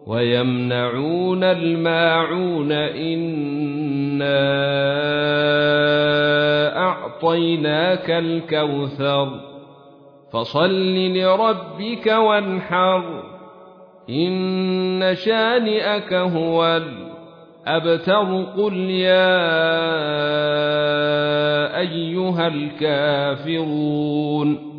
ويمنعون الماعون إنا أعطيناك الكوثر فصل لربك وانحر إن شانئك هو الأبتر قل يا أيها الكافرون